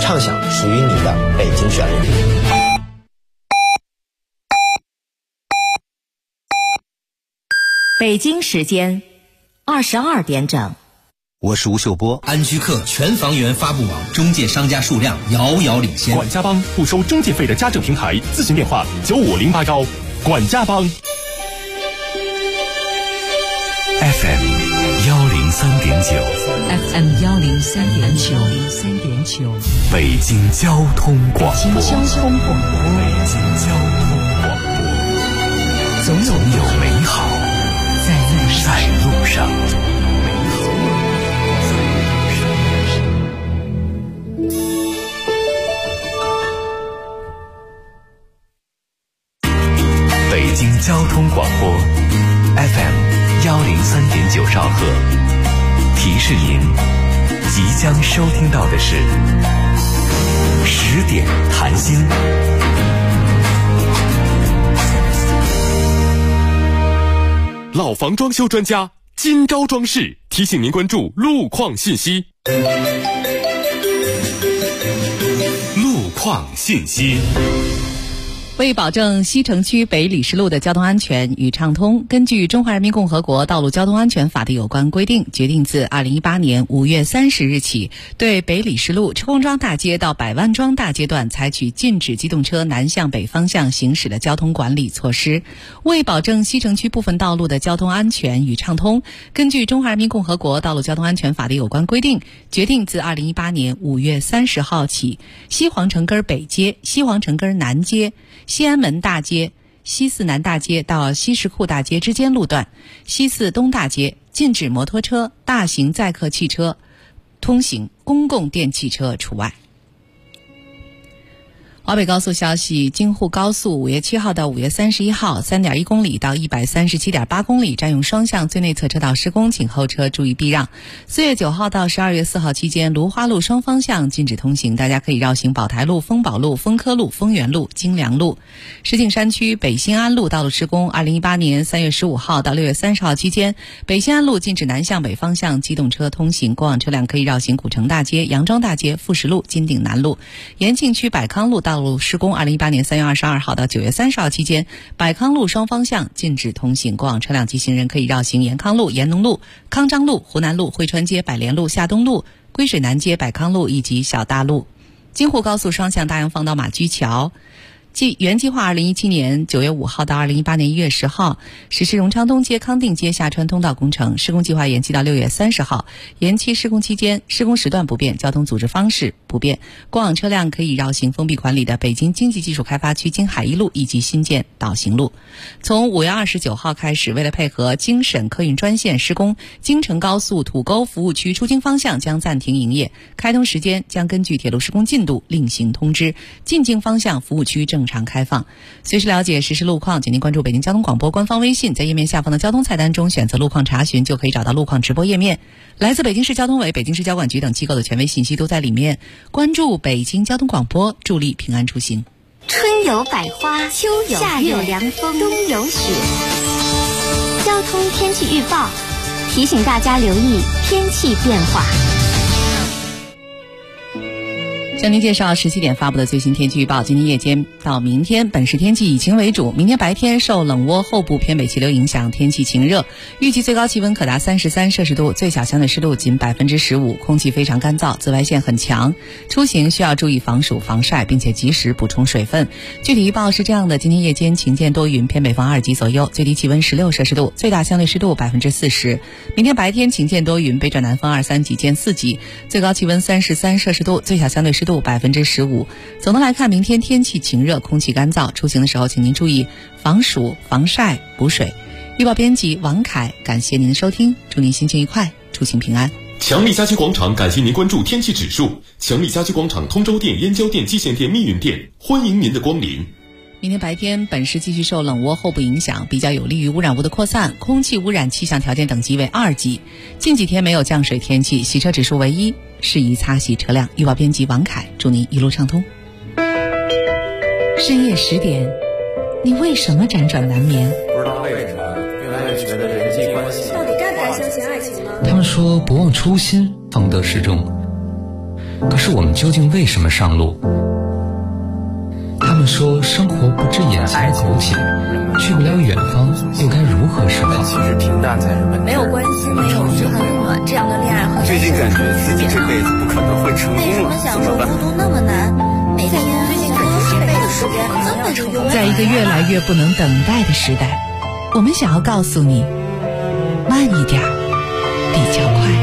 畅享属于你的北京旋律。 北京时间22点整。 我是吴秀波。 安居客全房源发布网中介商家数量遥遥领先。 管家帮不收中介费的家政平台，咨询电话9508管家帮。 FM 103.9， 北京交通广播，总有美好在路上。北京交通广播 FM 103.9兆赫，提示您即将收听到的是10点谈心。 老房装修专家金高装饰提醒您关注路况信息。 路况信息。 为保证西城区北礼士路的交通安全与畅通，根据《中华人民共和国道路交通安全法》的有关规定，决定自2018年5月30日起，对北礼士路车公庄大街到百万庄大街段采取禁止机动车南向北方向行驶的交通管理措施。为保证西城区部分道路的交通安全与畅通，根据《中华人民共和国道路交通安全法》的有关规定，决定自2018年5月30号起，西皇城根北街、西皇城根南街、西安门大街、西四南大街到西什库大街之间路段、西四东大街禁止摩托车、大型载客汽车通行，公共电汽车除外。华北高速消息，京沪高速5月7号到5月31号 3.1 公里到 137.8 公里占用双向最内侧车道施工，请后车注意避让。4月9号到12月4号期间，芦花路双方向禁止通行，大家可以绕行宝台路、丰宝路、丰科路、丰源路、京良路。石景山区北新安路道路施工，2018年3月15号到6月30号期间，北新安路禁止南向北方向机动车通行，过往车辆可以绕行古城大街、杨庄大街、富石路、金鼎南路。延庆区百康路道路施工，2018年3月22号到9月30号期间，百康路双方向禁止通行，过往车辆及行人可以绕行延康路、延农路、康章路、湖南路、汇川街、百联路、夏东路、归水南街、百康路以及小大路。京沪高速双向大洋放到马驹桥，原计划2017年9月5号到2018年1月10号实施荣昌东街、康定街下穿通道工程，施工计划延期到6月30号。延期施工期间，施工时段不变，交通组织方式不变，过往车辆可以绕行封闭管理的北京经济技术开发区京海一路以及新建导行路。从5月29号开始，为了配合京沈客运专线施工，京承高速土沟服务区出京方向将暂停营业，开通时间将根据铁路施工进度另行通知，进京方向服务区正常开放。随时了解实时路况，请您关注北京交通广播官方微信，在页面下方的交通菜单中选择路况查询，就可以找到路况直播页面。来自北京市交通委、北京市交管局等机构的权威信息都在里面。关注北京交通广播，助力平安出行。 春有百花，秋有月，夏有凉风，冬有雪。交通天气预报提醒大家留意天气变化。 向您介绍17点发布的最新天气预报。今天夜间到明天，本市天气以晴为主。明天白天受冷涡后部偏北气流影响，天气晴热，预计最高气温可达33摄氏度，最小相对湿度仅15%，空气非常干燥，紫外线很强。出行需要注意防暑防晒，并且及时补充水分。具体预报是这样的：今天夜间晴间多云，偏北风2级左右，最低气温16摄氏度，最大相对湿度40%。明天白天晴间多云，北转南风2-3级见4级，最高气温33摄氏度，最小相对湿度15%。总的来看，明天天气晴热，空气干燥，出行的时候请您注意防暑防晒补水。预报编辑王凯，感谢您的收听，祝您心情愉快，出行平安。 强力家居广场感谢您关注天气指数。强力家居广场通州店、燕郊店、蓟县店、密云店，欢迎您的光临。 明天白天，本市继续受冷涡后部影响，比较有利于污染物的扩散，空气污染气象条件等级为2级。近几天没有降水天气，洗车指数为1，适宜擦洗车辆。预报编辑王凯，祝您一路畅通。深夜10点，你为什么辗转难眠？ 不知道为什么越来越觉得人际关系， 到底该不该相信爱情呢？ 他们说不忘初心，方得始终。 可是我们究竟为什么上路？他们说生活不止眼前苟且，去不了远方，又该如何是好？ 其实平淡才是本质。 没有关系，没有嘘寒问暖，这样的恋爱和最近感觉自己这辈子不可能会成功了，怎么办？ 为什么享受孤独那么难？每天最近感觉这辈子时间根本就用。 在一个越来越不能等待的时代，我们想要告诉你，慢一点比较快。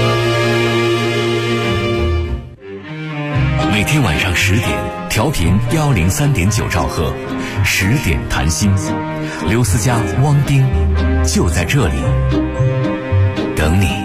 每天晚上10点，调频103.9兆赫，10点谈心，刘思佳、汪丁就在这里等你。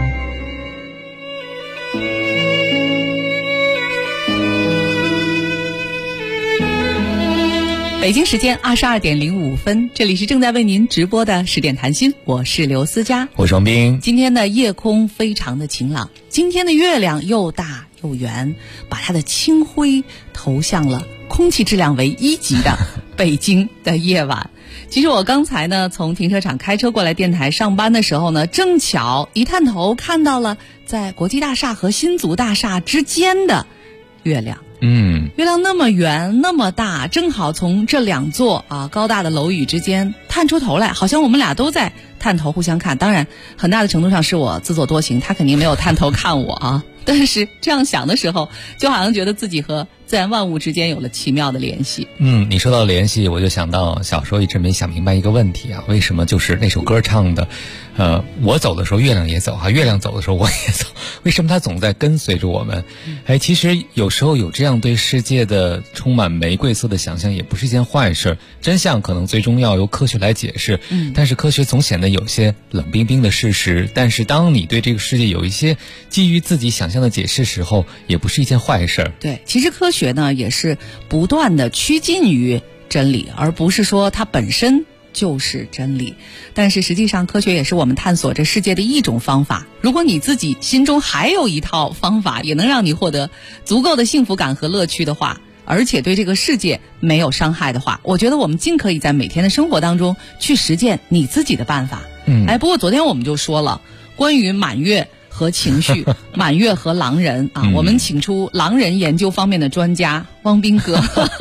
北京时间22点05分，这里是正在为您直播的10点谈心，我是刘思佳， 我是王斌。 今天的夜空非常的晴朗，今天的月亮又大又圆，把它的清辉投向了空气质量为1级的北京的夜晚。其实我刚才呢从停车场开车过来电台上班的时候呢，正巧一探头看到了在国际大厦和新足大厦之间的月亮。月亮那么圆那么大，正好从这2座高大的楼宇之间探出头来，好像我们俩都在探头互相看。当然很大的程度上是我自作多情，他肯定没有探头看我啊。但是这样想的时候，就好像觉得自己和自然万物之间有了奇妙的联系。 你说到联系，我就想到小时候一直没想明白一个问题啊，为什么就是那首歌唱的我走的时候月亮也走月亮走的时候我也走，为什么它总在跟随着我们？其实有时候有这样对世界的充满玫瑰色的想象也不是一件坏事，真相可能最终要由科学来解释，但是科学总显得有些冷冰冰的事实。但是当你对这个世界有一些基于自己想象的解释时候，也不是一件坏事。 对，其实科学呢也是不断的趋近于真理，而不是说它本身就是真理。但是实际上科学也是我们探索这世界的一种方法。如果你自己心中还有一套方法，也能让你获得足够的幸福感和乐趣的话，而且对这个世界没有伤害的话，我觉得我们尽可以在每天的生活当中去实践你自己的办法。不过昨天我们就说了关于满月和情绪满月和狼人我们请出狼人研究方面的专家汪斌哥。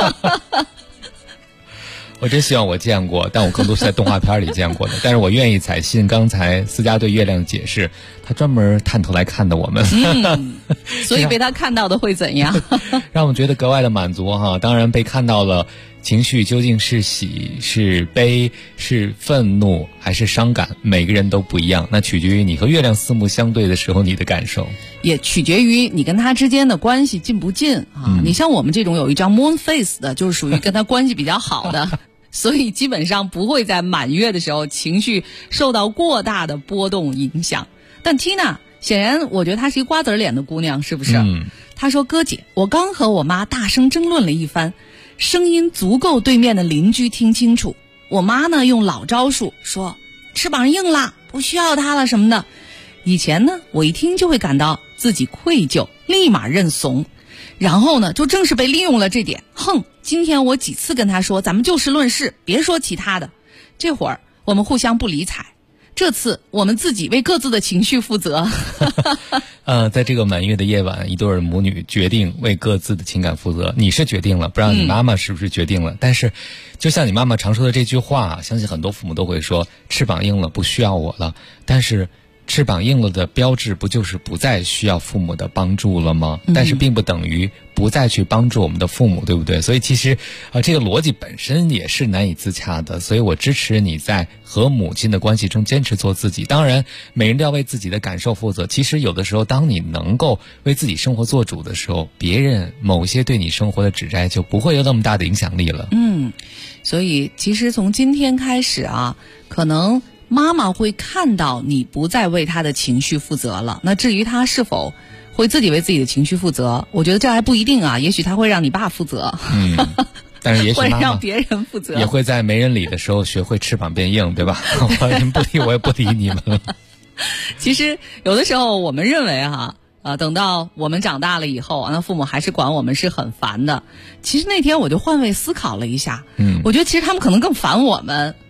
我真希望我见过，但我更多是在动画片里见过的。但是我愿意采信刚才思佳对月亮的解释，他专门探头来看的我们。 所以被他看到的会怎样？ 让我们觉得格外的满足哈。当然被看到了情绪究竟是喜是悲是愤怒还是伤感，每个人都不一样，那取决于你和月亮四目相对的时候你的感受， 也取决于你跟他之间的关系近不近你像我们这种有一张 moon face 的，就是属于跟他关系比较好的所以基本上不会在满月的时候情绪受到过大的波动影响。但 Tina 显然我觉得她是一瓜子脸的姑娘，是不是？她说哥姐，我刚和我妈大声争论了一番，声音足够对面的邻居听清楚。我妈呢用老招数说翅膀硬了，不需要它了什么的。以前呢我一听就会感到自己愧疚，立马认怂。然后呢就正是被利用了这点，今天我几次跟她说咱们就事论事，别说其他的。这会儿我们互相不理睬，这次我们自己为各自的情绪负责。 在这个满月的夜晚，一对母女决定为各自的情感负责。你是决定了，不知道你妈妈是不是决定了？但是就像你妈妈常说的这句话，相信很多父母都会说翅膀硬了，不需要我了。但是翅膀硬了的标志不就是不再需要父母的帮助了吗？但是并不等于不再去帮助我们的父母，对不对？所以其实这个逻辑本身也是难以自洽的。所以我支持你在和母亲的关系中坚持做自己。当然每人都要为自己的感受负责。其实有的时候当你能够为自己生活做主的时候，别人某些对你生活的指摘就不会有那么大的影响力了。 所以其实从今天开始可能妈妈会看到你不再为她的情绪负责了。那至于她是否会自己为自己的情绪负责，我觉得这还不一定也许她会让你爸负责。 但是也许妈妈会让别人负责， 也会在没人理的时候学会翅膀变硬，对吧？人不理我也不理你们了。 其实有的时候我们认为等到我们长大了以后那父母还是管我们是很烦的。其实那天我就换位思考了一下，我觉得其实他们可能更烦我们。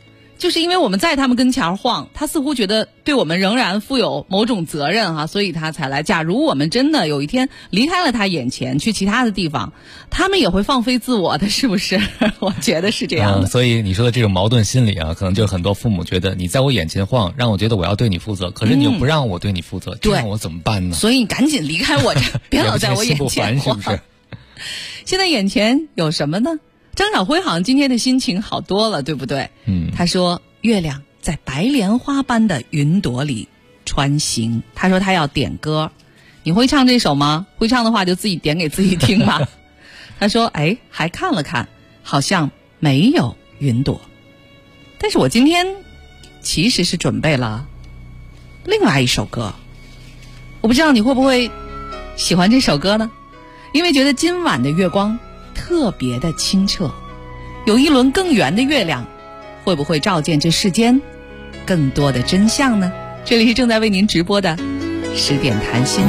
就是因为我们在他们跟前晃，他似乎觉得对我们仍然负有某种责任哈，所以他才来。假如我们真的有一天离开了他眼前，去其他的地方，他们也会放飞自我的，是不是？我觉得是这样的。 所以你说的这种矛盾心理啊，可能就很多父母觉得你在我眼前晃，让我觉得我要对你负责，可是你又不让我对你负责，这样我怎么办呢？ 所以你赶紧离开我这，别老在我眼前晃。 是不是？ 现在眼前有什么呢？张晓辉好像今天的心情好多了，对不对？他说月亮在白莲花般的云朵里穿行。他说他要点歌，你会唱这首吗？会唱的话就自己点给自己听吧。他说还看了看，好像没有云朵。但是我今天其实是准备了另外一首歌，我不知道你会不会喜欢这首歌呢？因为觉得今晚的月光特别的清澈，有一轮更圆的月亮，会不会照见这世间更多的真相呢？这里是正在为您直播的10点谈心。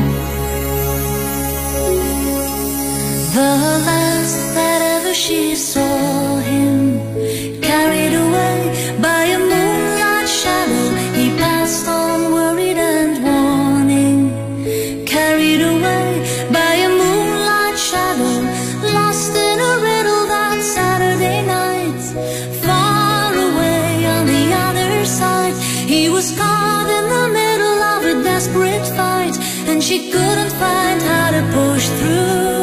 The last that ever she saw him, carried away by a moonlight shadow, he passed on worried and warning, carried away by a moonlight shadow, lost in a riddle that Saturday night. Far away on the other side, he was caught in the middle of a desperate fight, and she couldn't find how to push through.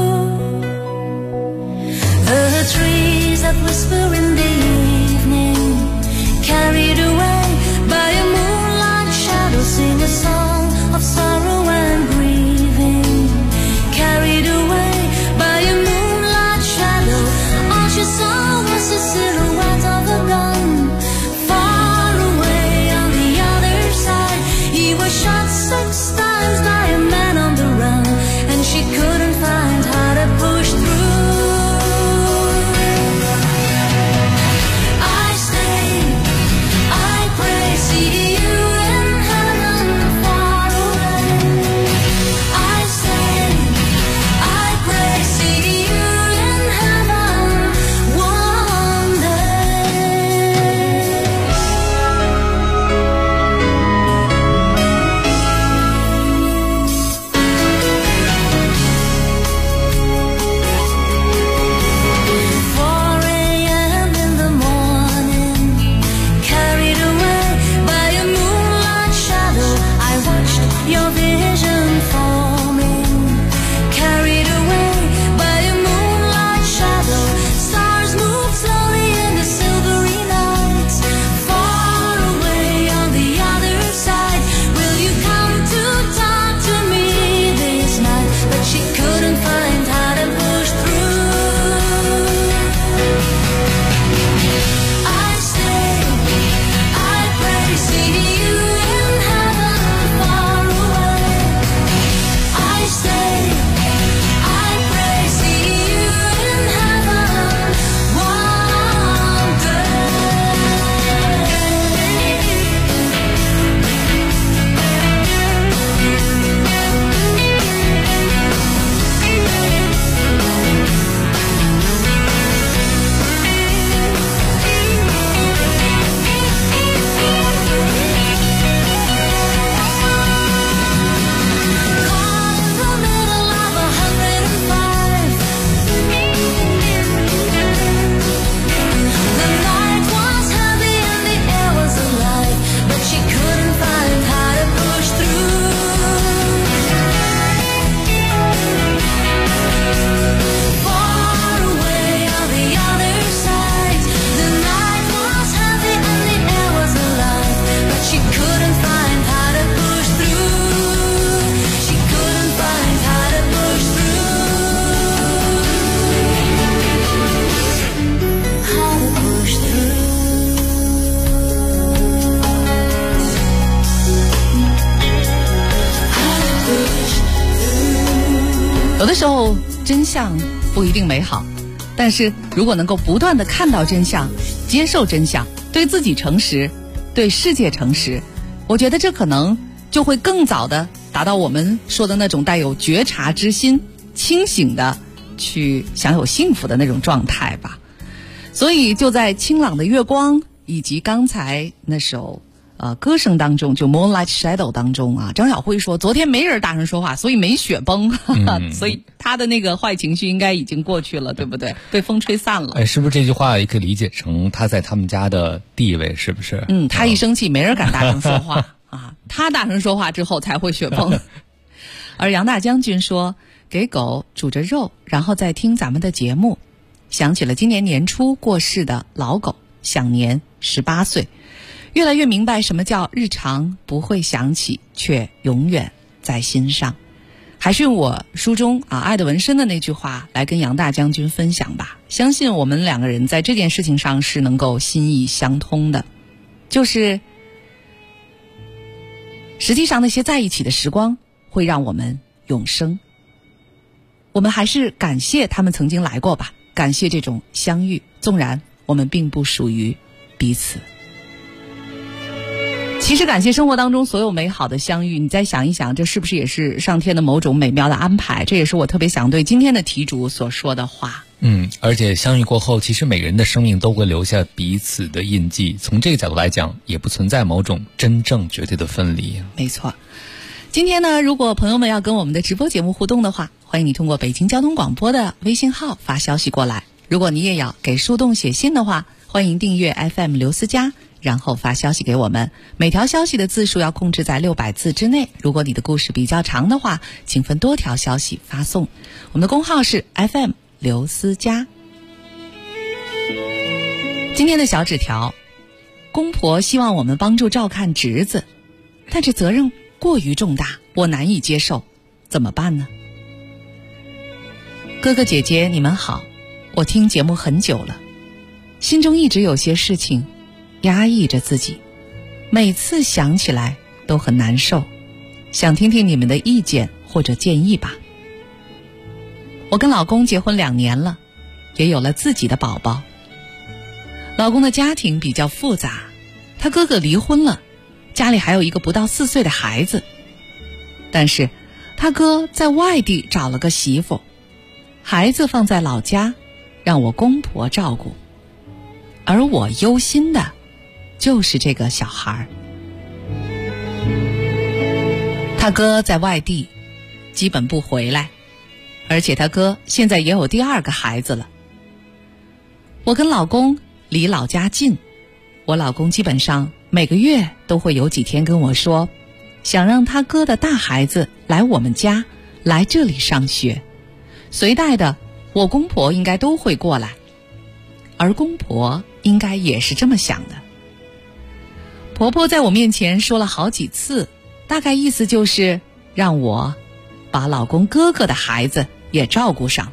The trees that whisper in the evening, carried away by a moonlight shadow, sing a song of sorrow and grieving, carried away by a moonlight shadow. All she saw was the silhouette of a gun. Far away on the other side, he was shot 6 times by a man on the run, and she couldn't find how to push through. 有的时候真相不一定美好，但是如果能够不断地看到真相，接受真相，对自己诚实，对世界诚实，我觉得这可能就会更早地达到我们说的那种带有觉察之心，清醒的去享有幸福的那种状态吧。所以就在清朗的月光以及刚才那首歌声当中，就 Moonlight Shadow 当中啊，张晓慧说昨天没人大声说话，所以没雪崩，所以他的那个坏情绪应该已经过去了，对不对？被风吹散了。 哎，是不是这句话也可以理解成他在他们家的地位，是不是？ 他一生气没人敢大声说话啊，他大声说话之后才会雪崩。而杨大将军说给狗煮着肉，然后再听咱们的节目，想起了今年年初过世的老狗，享年18岁。越来越明白什么叫日常不会想起，却永远在心上。还是用我书中爱的纹身的那句话来跟杨大将军分享吧。相信我们两个人在这件事情上是能够心意相通的，就是实际上那些在一起的时光会让我们永生。我们还是感谢他们曾经来过吧，感谢这种相遇，纵然我们并不属于彼此。其实感谢生活当中所有美好的相遇，你再想一想，这是不是也是上天的某种美妙的安排？这也是我特别想对今天的题主所说的话。 而且相遇过后，其实每个人的生命都会留下彼此的印记，从这个角度来讲，也不存在某种真正绝对的分离。 没错。今天呢，如果朋友们要跟我们的直播节目互动的话，欢迎你通过北京交通广播的微信号发消息过来。如果你也要给树洞写信的话，欢迎订阅 FM 刘思佳，然后发消息给我们，每条消息的字数要控制在600字之内。如果你的故事比较长的话，请分多条消息发送。我们的公号是 FM 刘思佳。今天的小纸条，公婆希望我们帮助照看侄子，但这责任过于重大，我难以接受，怎么办呢？哥哥姐姐你们好，我听节目很久了，心中一直有些事情压抑着自己，每次想起来都很难受，想听听你们的意见或者建议吧。我跟老公结婚2年了，也有了自己的宝宝。老公的家庭比较复杂，他哥哥离婚了，家里还有一个不到4岁的孩子，但是他哥在外地找了个媳妇，孩子放在老家，让我公婆照顾，而我忧心的就是这个小孩。他哥在外地基本不回来，而且他哥现在也有第2个孩子了。我跟老公离老家近，我老公基本上每个月都会有几天跟我说，想让他哥的大孩子来我们家，来这里上学，随带的我公婆应该都会过来，而公婆应该也是这么想的。婆婆在我面前说了好几次，大概意思就是让我把老公哥哥的孩子也照顾上。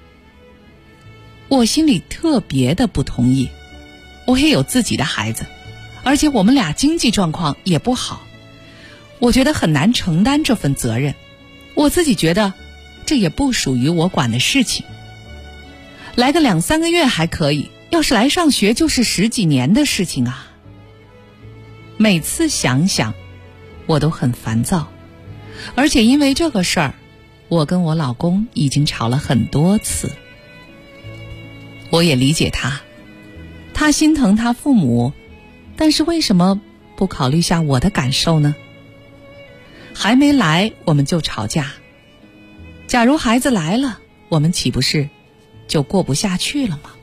我心里特别的不同意，我也有自己的孩子，而且我们俩经济状况也不好，我觉得很难承担这份责任，我自己觉得这也不属于我管的事情。来个2-3个月还可以，要是来上学就是10几年的事情啊。每次想想我都很烦躁，而且因为这个事儿，我跟我老公已经吵了很多次。我也理解他心疼他父母，但是为什么不考虑下我的感受呢？还没来我们就吵架，假如孩子来了，我们岂不是就过不下去了吗？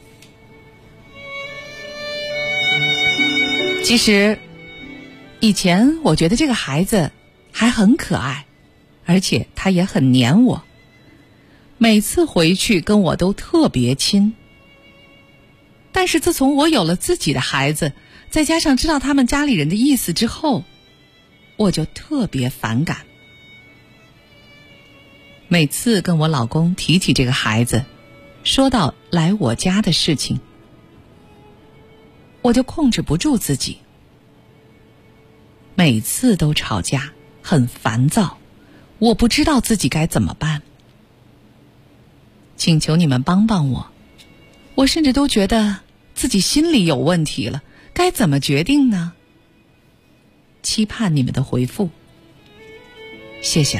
其实以前我觉得这个孩子还很可爱，而且他也很黏我，每次回去跟我都特别亲。但是自从我有了自己的孩子，再加上知道他们家里人的意思之后，我就特别反感。每次跟我老公提起这个孩子，说到来我家的事情，我就控制不住自己，每次都吵架，很烦躁，我不知道自己该怎么办。请求你们帮帮我，我甚至都觉得自己心里有问题了，该怎么决定呢？期盼你们的回复，谢谢了。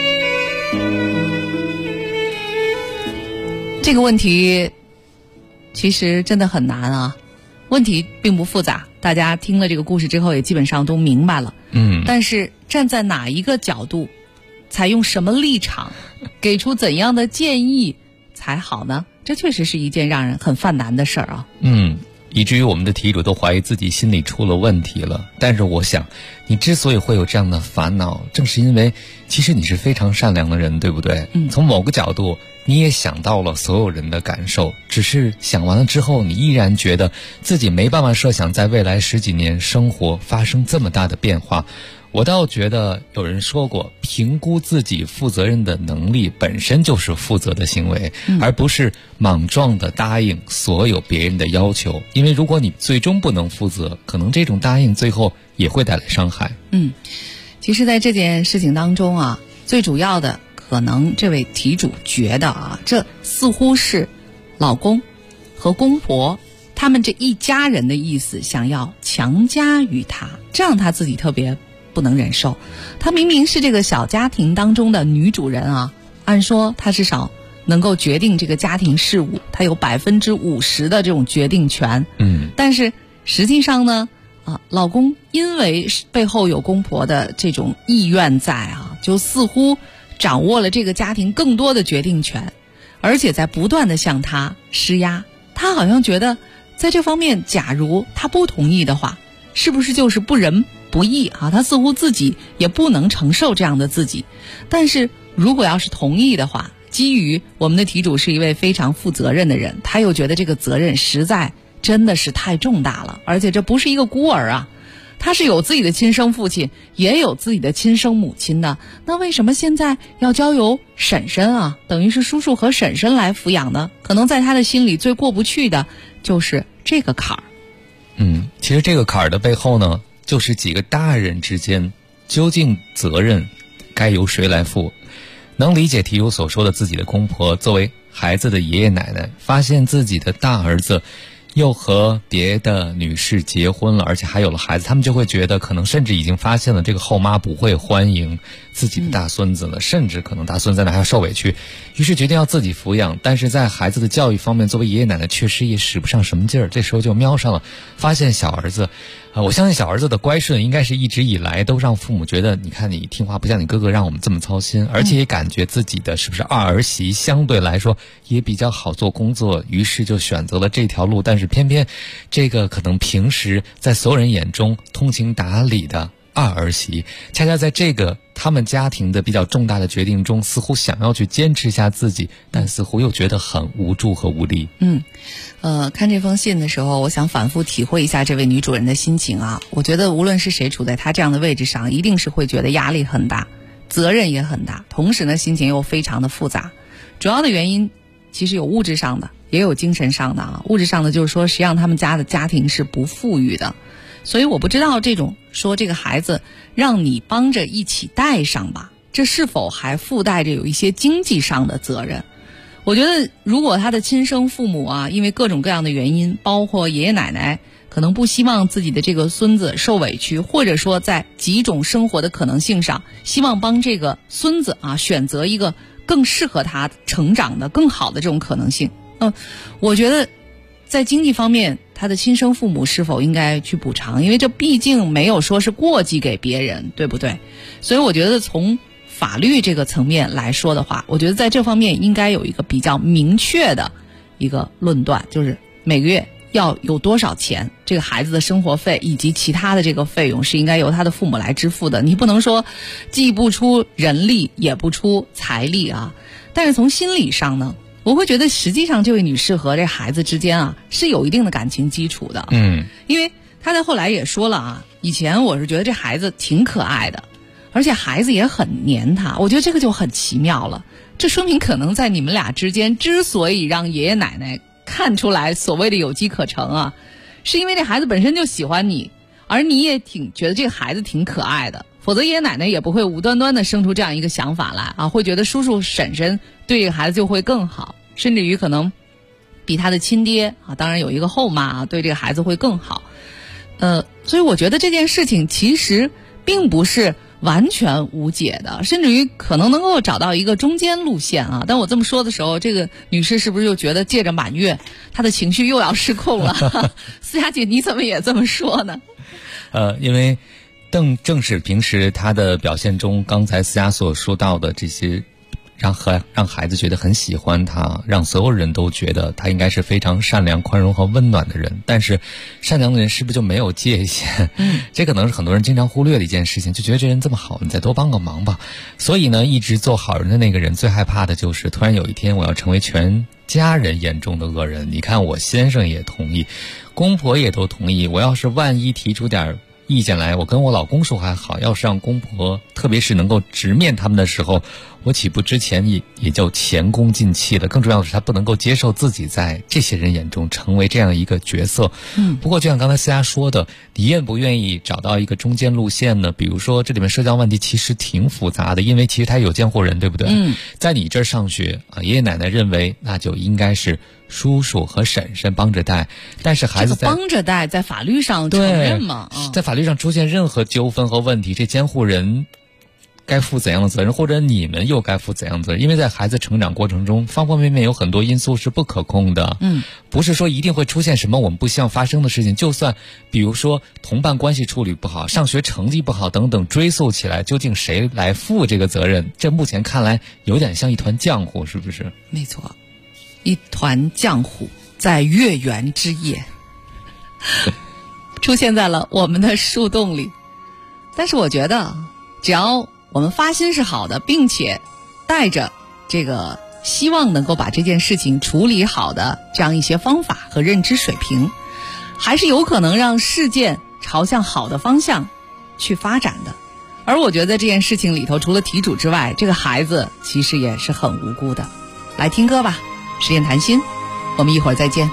这个问题其实真的很难啊。问题并不复杂，大家听了这个故事之后也基本上都明白了。但是站在哪一个角度，采用什么立场，给出怎样的建议才好呢？这确实是一件让人很犯难的事儿啊。 以至于我们的题主都怀疑自己心里出了问题了。但是我想，你之所以会有这样的烦恼，正是因为其实你是非常善良的人，对不对？从某个角度你也想到了所有人的感受，只是想完了之后，你依然觉得自己没办法设想在未来10几年生活发生这么大的变化。我倒觉得有人说过，评估自己负责任的能力本身就是负责的行为，而不是莽撞的答应所有别人的要求。因为如果你最终不能负责，可能这种答应最后也会带来伤害。 其实在这件事情当中啊，最主要的可能这位题主觉得啊，这似乎是老公和公婆他们这一家人的意思，想要强加于他，这样他自己特别不能忍受。她明明是这个小家庭当中的女主人啊，按说她至少能够决定这个家庭事务，她有50%的这种决定权。但是实际上呢，老公因为背后有公婆的这种意愿在啊，就似乎掌握了这个家庭更多的决定权，而且在不断的向她施压。她好像觉得在这方面，假如她不同意的话，是不是就是不仁不义啊？他似乎自己也不能承受这样的自己。但是如果要是同意的话，基于我们的题主是一位非常负责任的人，他又觉得这个责任实在真的是太重大了，而且这不是一个孤儿啊，他是有自己的亲生父亲，也有自己的亲生母亲的。那为什么现在要交由婶婶啊，等于是叔叔和婶婶来抚养呢？可能在他的心里最过不去的就是这个坎儿。 其实这个坎儿的背后呢，就是几个大人之间究竟责任该由谁来负。能理解题主所说的，自己的公婆作为孩子的爷爷奶奶，发现自己的大儿子又和别的女士结婚了，而且还有了孩子，他们就会觉得可能甚至已经发现了这个后妈不会欢迎自己的大孙子了，甚至可能大孙子还要受委屈，于是决定要自己抚养。但是在孩子的教育方面，作为爷爷奶奶确实也使不上什么劲儿。这时候就瞄上了，发现小儿子我相信小儿子的乖顺应该是一直以来都让父母觉得，你看你听话不像你哥哥让我们这么操心，而且也感觉自己的是不是二儿媳相对来说也比较好做工作，于是就选择了这条路。但是偏偏这个可能平时在所有人眼中通情达理的二儿媳，恰恰在这个他们家庭的比较重大的决定中，似乎想要去坚持一下自己，但似乎又觉得很无助和无力。 看这封信的时候，我想反复体会一下这位女主人的心情啊。我觉得无论是谁处在她这样的位置上，一定是会觉得压力很大，责任也很大，同时呢心情又非常的复杂。主要的原因其实有物质上的，也有精神上的啊。物质上的就是说，实际上他们家的家庭是不富裕的，所以我不知道这种说这个孩子让你帮着一起带上吧，这是否还附带着有一些经济上的责任。我觉得如果他的亲生父母啊，因为各种各样的原因，包括爷爷奶奶可能不希望自己的这个孙子受委屈，或者说在几种生活的可能性上，希望帮这个孙子啊选择一个更适合他成长的更好的这种可能性。我觉得在经济方面，他的亲生父母是否应该去补偿，因为这毕竟没有说是过继给别人，对不对？所以我觉得从法律这个层面来说的话，我觉得在这方面应该有一个比较明确的一个论断，就是每个月要有多少钱，这个孩子的生活费以及其他的这个费用是应该由他的父母来支付的。你不能说既不出人力也不出财力啊。但是从心理上呢，我会觉得实际上这位女士和这孩子之间啊是有一定的感情基础的。因为她在后来也说了啊，以前我是觉得这孩子挺可爱的，而且孩子也很黏他，我觉得这个就很奇妙了。这说明可能在你们俩之间之所以让爷爷奶奶看出来所谓的有机可乘啊，是因为这孩子本身就喜欢你，而你也挺觉得这个孩子挺可爱的，否则爷爷奶奶也不会无端端的生出这样一个想法来啊，会觉得叔叔婶婶对这个孩子就会更好，甚至于可能比他的亲爹啊，当然有一个后妈啊，对这个孩子会更好。所以我觉得这件事情其实并不是完全无解的，甚至于可能能够找到一个中间路线啊。但我这么说的时候，这个女士是不是又觉得借着满月，她的情绪又要失控了？思佳姐，你怎么也这么说呢？ 因为正是平时她的表现中，刚才思佳所说到的这些。让孩子觉得很喜欢他，让所有人都觉得他应该是非常善良、宽容和温暖的人。但是，善良的人是不是就没有界限？这可能是很多人经常忽略的一件事情，就觉得这人这么好，你再多帮个忙吧。所以呢，一直做好人的那个人最害怕的就是突然有一天我要成为全家人眼中的恶人。你看，我先生也同意，公婆也都同意，我要是万一提出点意见来，我跟我老公说还好，要是让公婆特别是能够直面他们的时候，我岂不之前也就前功尽弃了。更重要的是，他不能够接受自己在这些人眼中成为这样一个角色。不过就像刚才思佳说的，你愿不愿意找到一个中间路线呢？比如说这里面社交问题其实挺复杂的，因为其实他有监护人，对不对？在你这儿上学啊，爷爷奶奶认为那就应该是叔叔和婶婶帮着带，但是孩子这个帮着带在法律上承认吗？ 在法律上出现任何纠纷和问题，这监护人该负怎样的责任，或者你们又该负怎样的责任？因为在孩子成长过程中，方方面面有很多因素是不可控的。不是说一定会出现什么我们不希望发生的事情。就算比如说同伴关系处理不好，上学成绩不好等等，追溯起来，究竟谁来负这个责任？这目前看来有点像一团浆糊，是不是？ 没错，一团浆糊在月圆之夜出现在了我们的树洞里。但是我觉得只要我们发心是好的，并且带着这个希望能够把这件事情处理好的这样一些方法和认知水平，还是有可能让事件朝向好的方向去发展的。而我觉得这件事情里头，除了题主之外，这个孩子其实也是很无辜的。来听歌吧，实验谈心，我们一会儿再见。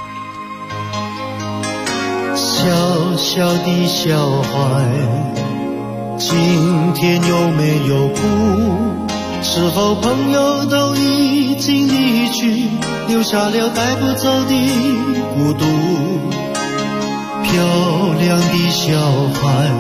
小小的小孩，今天有没有哭？是否朋友都已经离去，留下了带不走的孤独？漂亮的小孩，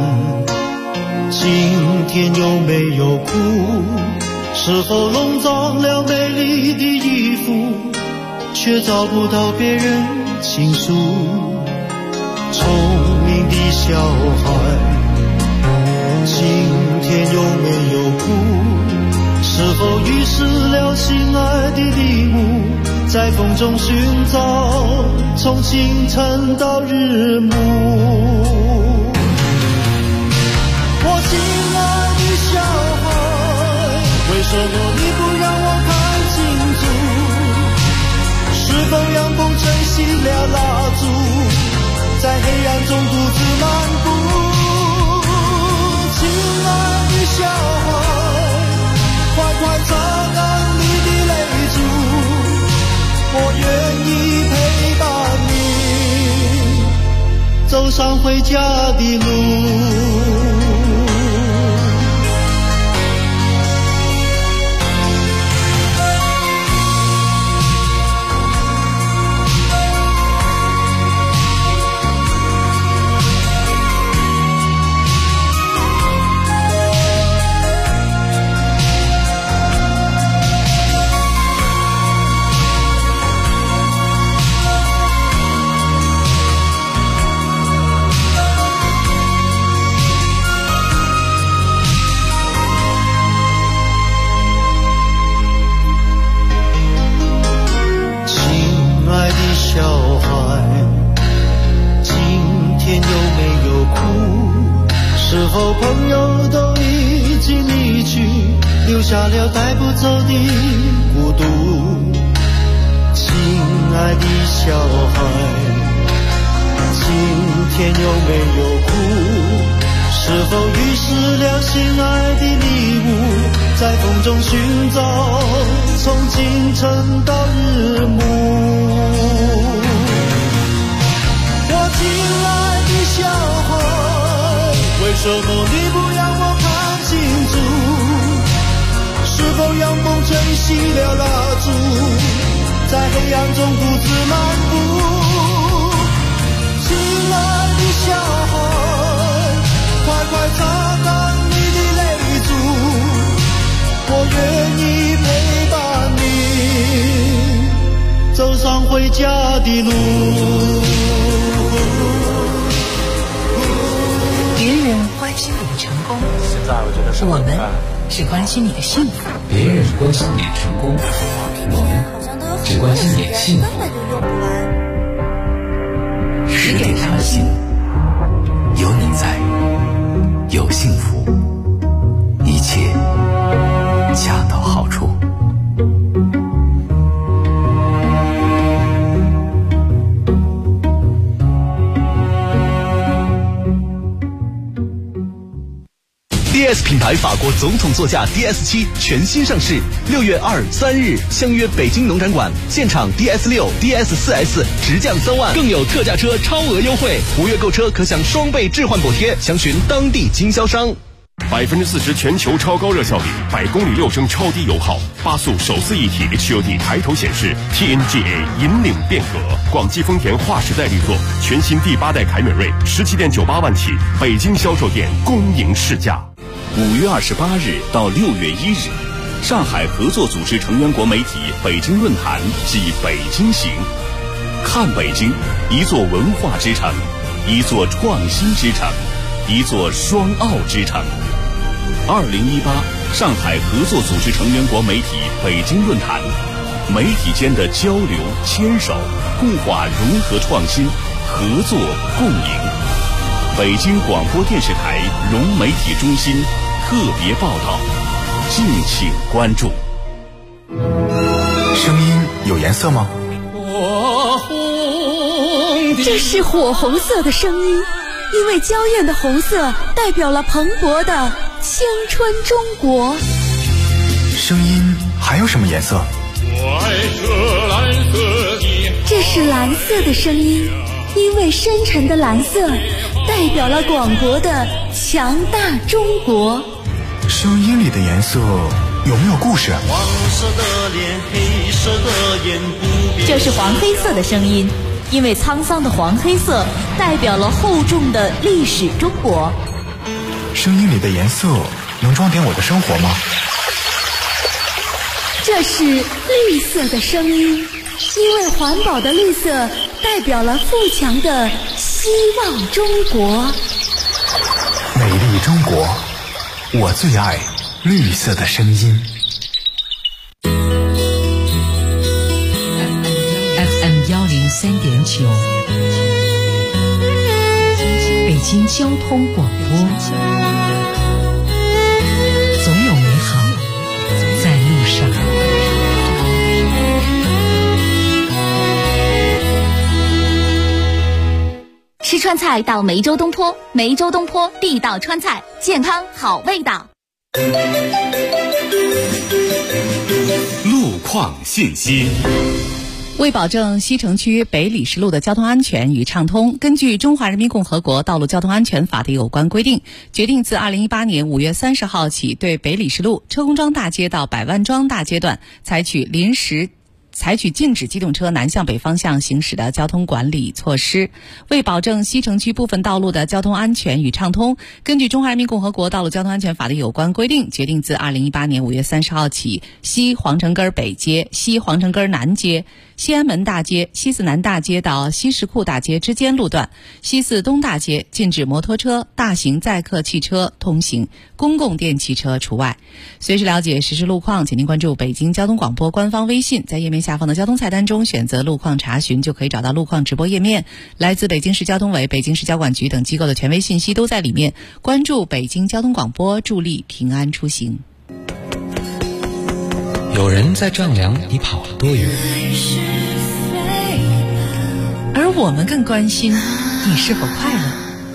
今天有没有哭？是否弄脏了美丽的衣服，却找不到别人倾诉？聪明的小孩，今天有没有哭？是否遗失了心爱的礼物，在风中寻找，从清晨到日暮？我亲爱的小孩，为什么你不让我看清楚？是否让风吹熄了蜡烛，在黑暗中独自漫步？亲爱的小孩，快快擦干你的泪珠，我愿意陪伴你走上回家的路。小孩，今天有没有哭？是否朋友都已经离去，留下了带不走的孤独？亲爱的小孩，今天有没有哭？是否遗失了心爱的礼物，在风中寻找，从清晨到日暮？亲爱的小孩，为什么你不让我看清楚？是否让风吹熄了蜡烛，在黑暗中独自漫步？亲爱的小孩，快快擦干你的的路。 别人关心你的成功， 现在我觉得我们只关心你的幸福。 别人关心你的成功，我们只关心你的幸福。 10点谈心，有你在，有幸福，一切恰到好处。 DS 品牌法国总统座驾 DS7 全新上市，6月2、3日相约北京农展馆，现场 DS6、DS4S 直降3万，更有特价车超额优惠，5月购车可享双倍置换补贴，详询当地经销商。 40%全球超高热效率，100公里6升超低油耗，8速手自一体 HUD 抬头显示 ，TNGA 引领变革。广汽丰田划时代力作，全新第8代凯美瑞17.98万起，北京销售店公营试驾。 5月28日到6月1日，上海合作组织成员国媒体北京论坛暨北京行，看北京，一座文化之城，一座创新之城，一座双奥之城。2018上海合作组织成员国媒体北京论坛，媒体间的交流牵手，固化融合创新，合作共赢。北京广播电视台融媒体中心特别报道，敬请关注。 声音有颜色吗？ 这是火红色的声音，因为娇艳的红色代表了蓬勃的青春中国。 声音还有什么颜色？ 这是蓝色的声音，因为深沉的蓝色代表了广博的强大中国。 声音里的颜色有没有故事？ 黄色的脸，黑色的眼，不变。 这是黄黑色的声音，因为沧桑的黄黑色代表了厚重的历史中国。 声音里的颜色能装点我的生活吗？ 这是绿色的声音，因为环保的绿色代表了富强的希望中国。 美丽中国，我最爱绿色的声音。 FM 103.9，北京交通广播，总有美好在路上。 吃川菜到梅州东坡，梅州东坡地道川菜，健康好味道。 路况信息。 为保证西城区北礼士路的交通安全与畅通，根据《中华人民共和国道路交通安全法》的有关规定，决定自2018年5月30号起，对北礼士路车公庄大街到百万庄大街段采取禁止机动车南向北方向行驶的交通管理措施。为保证西城区部分道路的交通安全与畅通，根据《中华人民共和国道路交通安全法》的有关规定，决定自2018年5月30号起，西皇城根北街、西皇城根南街、西安门大街、西四南大街到西石库大街之间路段、西四东大街禁止摩托车、大型载客汽车通行，公共电汽车除外。随时了解实时路况，请您关注北京交通广播官方微信，在页面下方的交通菜单中选择路况查询，就可以找到路况直播页面。来自北京市交通委、北京市交管局等机构的权威信息都在里面。关注北京交通广播，助力平安出行。 有人在丈量你跑了多远， 而我们更关心你是否快乐。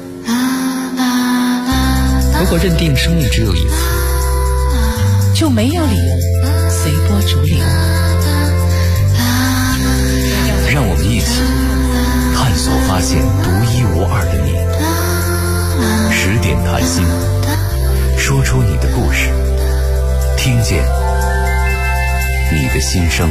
如果认定生命只有一次， 就没有理由随波逐流。 让我们一起探索发现独一无二的你。10点谈心，说出你的故事，听见你的心声。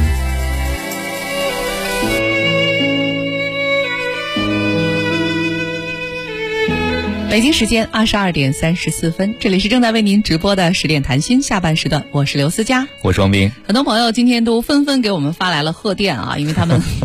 北京时间22点34分，这里是正在为您直播的10点谈心下半时段，我是刘思佳， 我是王斌。 很多朋友今天都纷纷给我们发来了贺电啊，因为他们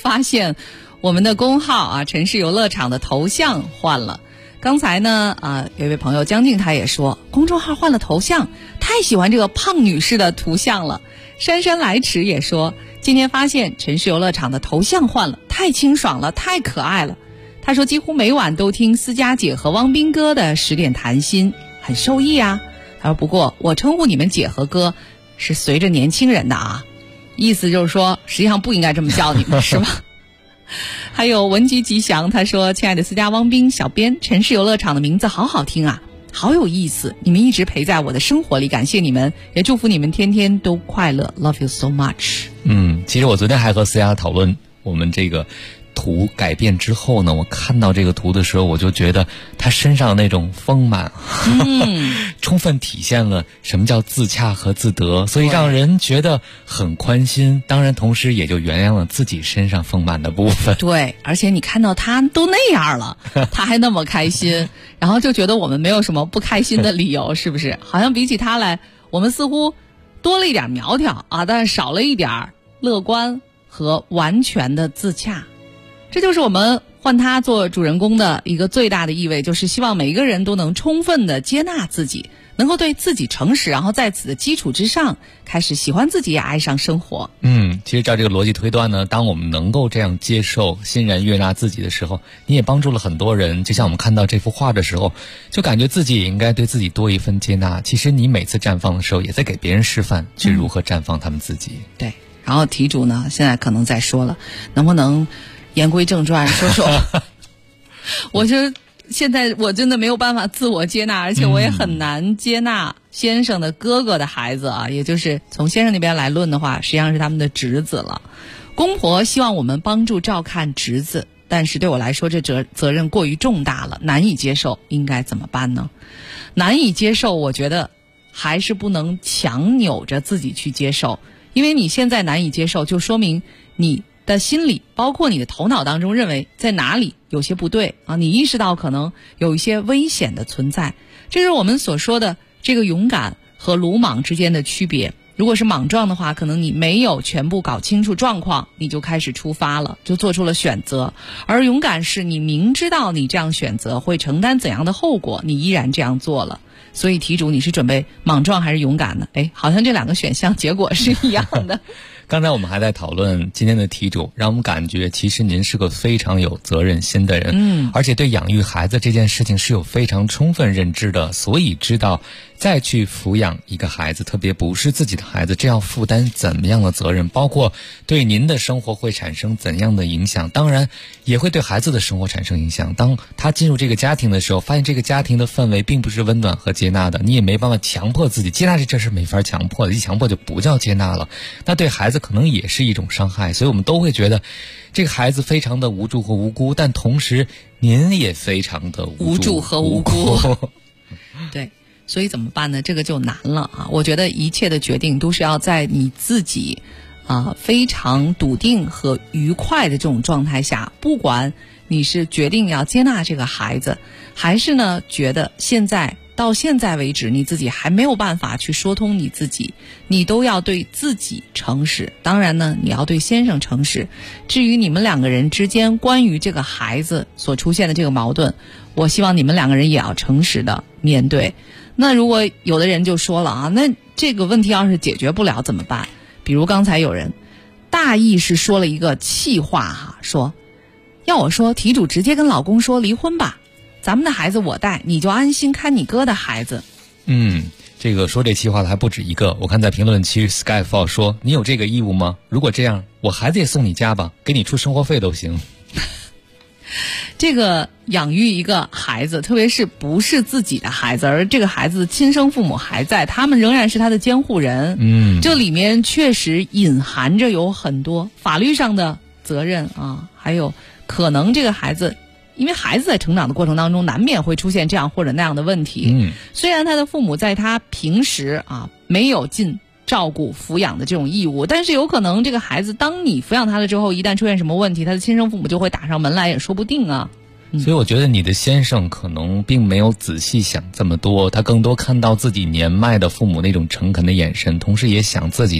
发现我们的公号啊，城市游乐场的头像换了。刚才呢有一位朋友江静他也说，公众号换了头像，太喜欢这个胖女士的图像了。姗姗来迟也说，今天发现城市游乐场的头像换了，太清爽了，太可爱了。他说几乎每晚都听思佳姐和汪斌哥的10点谈心，很受益啊。他说不过我称呼你们姐和哥是随着年轻人的啊，意思就是说实际上不应该这么叫你们是吧？还有文吉吉祥他说，亲爱的思佳汪斌小编，城市游乐场的名字好好听啊，好有意思，你们一直陪在我的生活里，感谢你们，也祝福你们天天都快乐， Love you so much。 其实我昨天还和思佳讨论我们这个图改变之后呢，我看到这个图的时候，我就觉得他身上那种丰满充分体现了什么叫自洽和自得，所以让人觉得很宽心，当然同时也就原谅了自己身上丰满的部分。 对，而且你看到他都那样了他还那么开心然后就觉得我们没有什么不开心的理由是不是？好像比起他来，我们似乎多了一点苗条啊，但是少了一点乐观和完全的自洽。这就是我们换他做主人公的一个最大的意味，就是希望每一个人都能充分的接纳自己，能够对自己诚实，然后在此的基础之上开始喜欢自己，也爱上生活。 其实照这个逻辑推断呢，当我们能够这样接受欣然悦纳自己的时候，你也帮助了很多人。就像我们看到这幅画的时候，就感觉自己也应该对自己多一份接纳。其实你每次绽放的时候，也在给别人示范去如何绽放他们自己。 对，然后题主呢现在可能在说了，能不能言归正传说说我是现在我真的没有办法自我接纳，而且我也很难接纳先生的哥哥的孩子啊，也就是从先生那边来论的话，实际上是他们的侄子了。公婆希望我们帮助照看侄子，但是对我来说这责任过于重大了，难以接受，应该怎么办呢？难以接受，我觉得还是不能强扭着自己去接受，因为你现在难以接受，就说明你的心理包括你的头脑当中认为在哪里有些不对啊，你意识到可能有一些危险的存在。这是我们所说的这个勇敢和鲁莽之间的区别。如果是莽撞的话，可能你没有全部搞清楚状况，你就开始出发了，就做出了选择。而勇敢是你明知道你这样选择会承担怎样的后果，你依然这样做了。所以题主，你是准备莽撞还是勇敢呢？好像这两个选项结果是一样的刚才我们还在讨论今天的题主，让我们感觉其实您是个非常有责任心的人，而且对养育孩子这件事情是有非常充分认知的，所以知道再去抚养一个孩子，特别不是自己的孩子，这要负担怎么样的责任，包括对您的生活会产生怎样的影响，当然也会对孩子的生活产生影响。当他进入这个家庭的时候，发现这个家庭的氛围并不是温暖和接纳的，你也没办法强迫自己接纳，这是没法强迫的，一强迫就不叫接纳了，那对孩子可能也是一种伤害。所以我们都会觉得这个孩子非常的无助和无辜，但同时您也非常的无助和无辜对，所以怎么办呢？这个就难了啊！我觉得一切的决定都是要在你自己非常笃定和愉快的这种状态下，不管你是决定要接纳这个孩子，还是呢觉得到现在为止你自己还没有办法去说通你自己，你都要对自己诚实。当然呢，你要对先生诚实。至于你们两个人之间关于这个孩子所出现的这个矛盾，我希望你们两个人也要诚实的面对。那如果有的人就说了啊，那这个问题要是解决不了怎么办？比如刚才有人大意是说了一个气话说要我说题主直接跟老公说离婚吧，咱们的孩子我带，你就安心看你哥的孩子。 这个说这气话的还不止一个。我看在评论区 Skyfall 说，你有这个义务吗？如果这样，我孩子也送你家吧，给你出生活费都行。 这个养育一个孩子，特别是不是自己的孩子，而这个孩子的亲生父母还在，他们仍然是他的监护人。这里面确实隐含着有很多法律上的责任啊，还有可能这个孩子，因为孩子在成长的过程当中难免会出现这样或者那样的问题。虽然他的父母在他平时没有尽照顾抚养的这种义务，但是有可能这个孩子当你抚养他了之后，一旦出现什么问题，他的亲生父母就会打上门来也说不定啊。 所以我觉得你的先生可能并没有仔细想这么多，他更多看到自己年迈的父母那种诚恳的眼神，同时也想自己的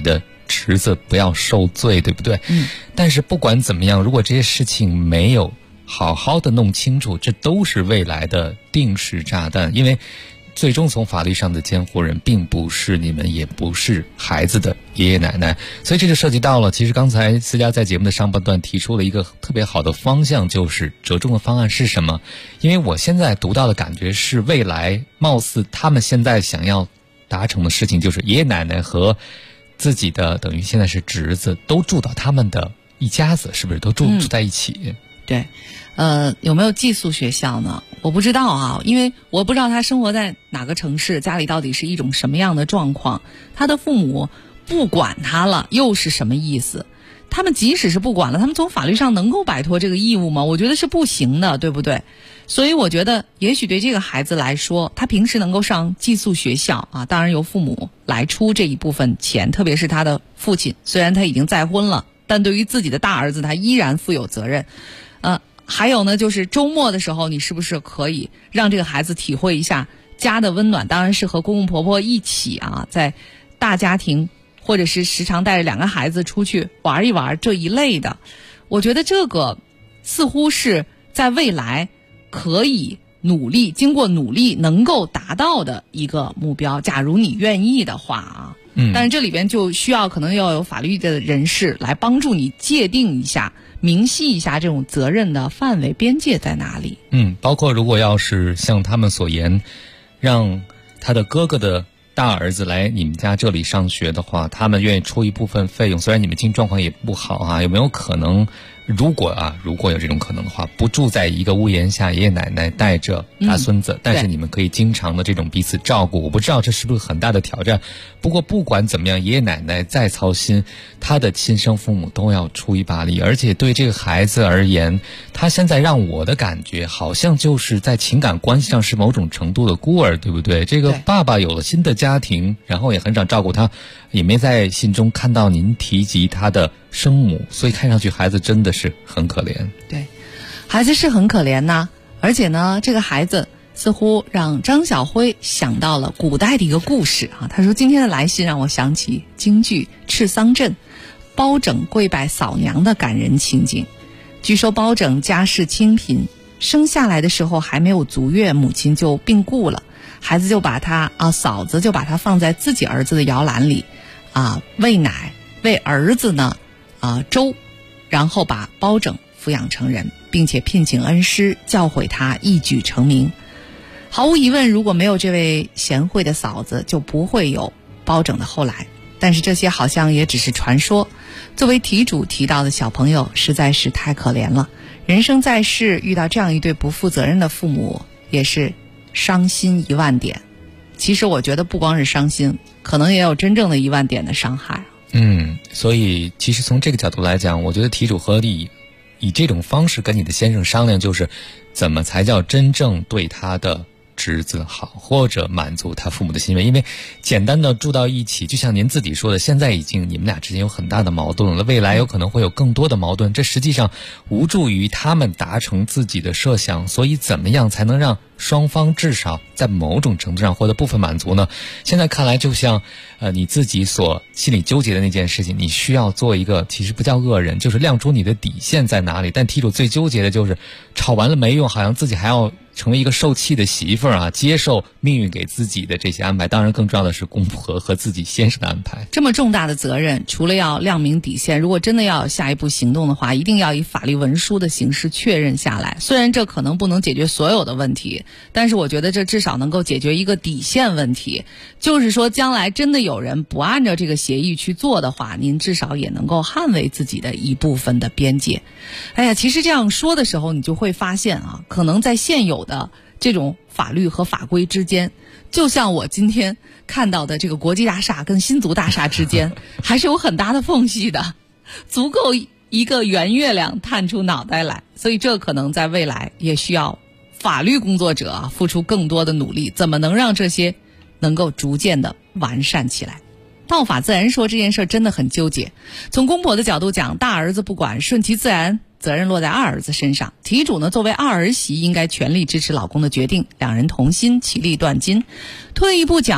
侄子不要受罪，对不对？但是不管怎么样，如果这些事情没有好好的弄清楚，这都是未来的定时炸弹，因为最终从法律上的监护人并不是你们，也不是孩子的爷爷奶奶，所以这就涉及到了，其实刚才思佳在节目的上半段提出了一个特别好的方向，就是折中的方案是什么？因为我现在读到的感觉是，未来貌似他们现在想要达成的事情，就是爷爷奶奶和自己的等于现在是侄子都住到他们的一家子，是不是都住在一起？ 对，有没有寄宿学校呢？我不知道啊，因为我不知道他生活在哪个城市，家里到底是一种什么样的状况。他的父母不管他了，又是什么意思？他们即使是不管了，他们从法律上能够摆脱这个义务吗？我觉得是不行的，对不对？所以我觉得，也许对这个孩子来说，他平时能够上寄宿学校啊，当然由父母来出这一部分钱，特别是他的父亲，虽然他已经再婚了，但对于自己的大儿子，他依然负有责任。还有呢，就是周末的时候，你是不是可以让这个孩子体会一下家的温暖？当然是和公公婆婆一起啊，在大家庭，或者是时常带着2个孩子出去玩一玩这一类的。我觉得这个似乎是在未来可以努力，经过努力能够达到的一个目标。假如你愿意的话啊，但是这里边就需要可能要有法律的人士来帮助你界定一下。明细一下这种责任的范围边界在哪里？ 包括如果要是像他们所言，让他的哥哥的大儿子来你们家这里上学的话，他们愿意出一部分费用，虽然你们经济状况也不好啊，有没有可能？如果有这种可能的话，不住在一个屋檐下，爷爷奶奶带着大孙子，但是你们可以经常的这种彼此照顾。我不知道这是不是很大的挑战，不过不管怎么样，爷爷奶奶再操心，他的亲生父母都要出一把力。而且对这个孩子而言，他现在让我的感觉好像就是在情感关系上是某种程度的孤儿，对不对？这个爸爸有了新的家庭，然后也很少照顾他，也没在信中看到您提及他的生母，所以看上去孩子真的是很可怜。 对，孩子是很可怜呐，而且呢，这个孩子似乎让张晓辉想到了古代的一个故事啊。他说今天的来信让我想起京剧《赤桑镇》包拯跪拜嫂娘的感人情景。据说包拯家世清贫，生下来的时候还没有足月，母亲就病故了，孩子就把他嫂子就把他放在自己儿子的摇篮里喂奶，为儿子呢粥，然后把包拯抚养成人，并且聘请恩师教诲他一举成名。毫无疑问，如果没有这位贤惠的嫂子，就不会有包拯的后来。但是这些好像也只是传说。作为题主提到的小朋友实在是太可怜了，人生在世遇到这样一对不负责任的父母，也是伤心1万点。其实我觉得不光是伤心，可能也有真正的1万点的伤害。 所以其实从这个角度来讲，我觉得题主和你以这种方式跟你的先生商量，就是怎么才叫真正对他的侄子好，或者满足他父母的心愿。因为简单的住到一起，就像您自己说的，现在已经你们俩之间有很大的矛盾了，未来有可能会有更多的矛盾，这实际上无助于他们达成自己的设想。所以怎么样才能让双方至少在某种程度上获得部分满足呢？现在看来就像你自己所心里纠结的那件事情，你需要做一个其实不叫恶人，就是亮出你的底线在哪里。但题主最纠结的就是吵完了没用，好像自己还要成为一个受气的媳妇儿接受命运给自己的这些安排。当然更重要的是公婆和自己先生的安排。 这么重大的责任，除了要亮明底线，如果真的要有下一步行动的话，一定要以法律文书的形式确认下来。虽然这可能不能解决所有的问题，但是我觉得这至少能够解决一个底线问题，就是说将来真的有人不按照这个协议去做的话，您至少也能够捍卫自己的一部分的边界。其实这样说的时候，你就会发现可能在现有的这种法律和法规之间，就像我今天看到的这个国际大厦跟新族大厦之间还是有很大的缝隙的，足够一个圆月亮探出脑袋来。所以这可能在未来也需要法律工作者付出更多的努力，怎么能让这些能够逐渐的完善起来。道法自然说这件事真的很纠结。从公婆的角度讲，大儿子不管，顺其自然，责任落在二儿子身上。题主呢，作为二儿媳，应该全力支持老公的决定，两人同心，其利断金。退一步讲，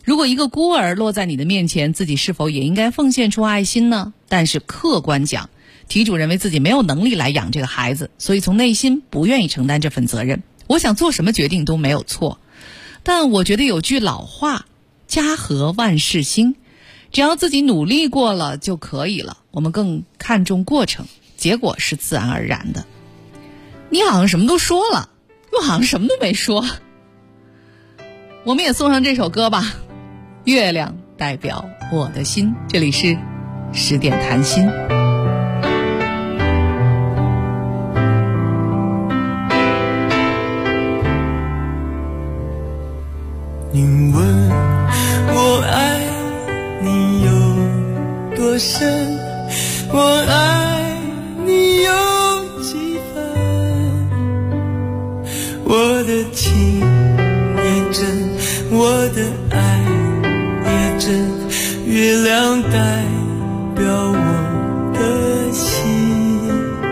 如果一个孤儿落在你的面前，自己是否也应该奉献出爱心呢？但是客观讲，题主认为自己没有能力来养这个孩子，所以从内心不愿意承担这份责任。我想做什么决定都没有错，但我觉得有句老话，家和万事兴，只要自己努力过了就可以了。我们更看重过程，结果是自然而然的。你好像什么都说了，又好像什么都没说。我们也送上这首歌吧，月亮代表我的心。这里是10点谈心。 你问我爱你有多深，我爱你有几分，我的情也真，我的爱也真，月亮代表我的心。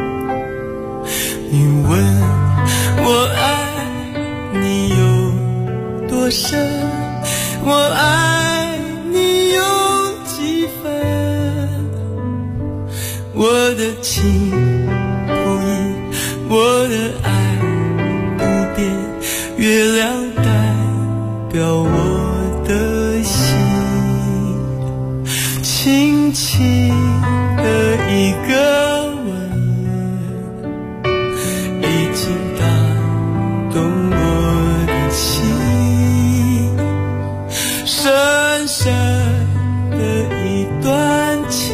你问我爱你有多深，我爱你有几分，我的情不移，我的爱不变，月亮代表我的心。轻轻的一个吻，已经打动我的心，深深的一段情，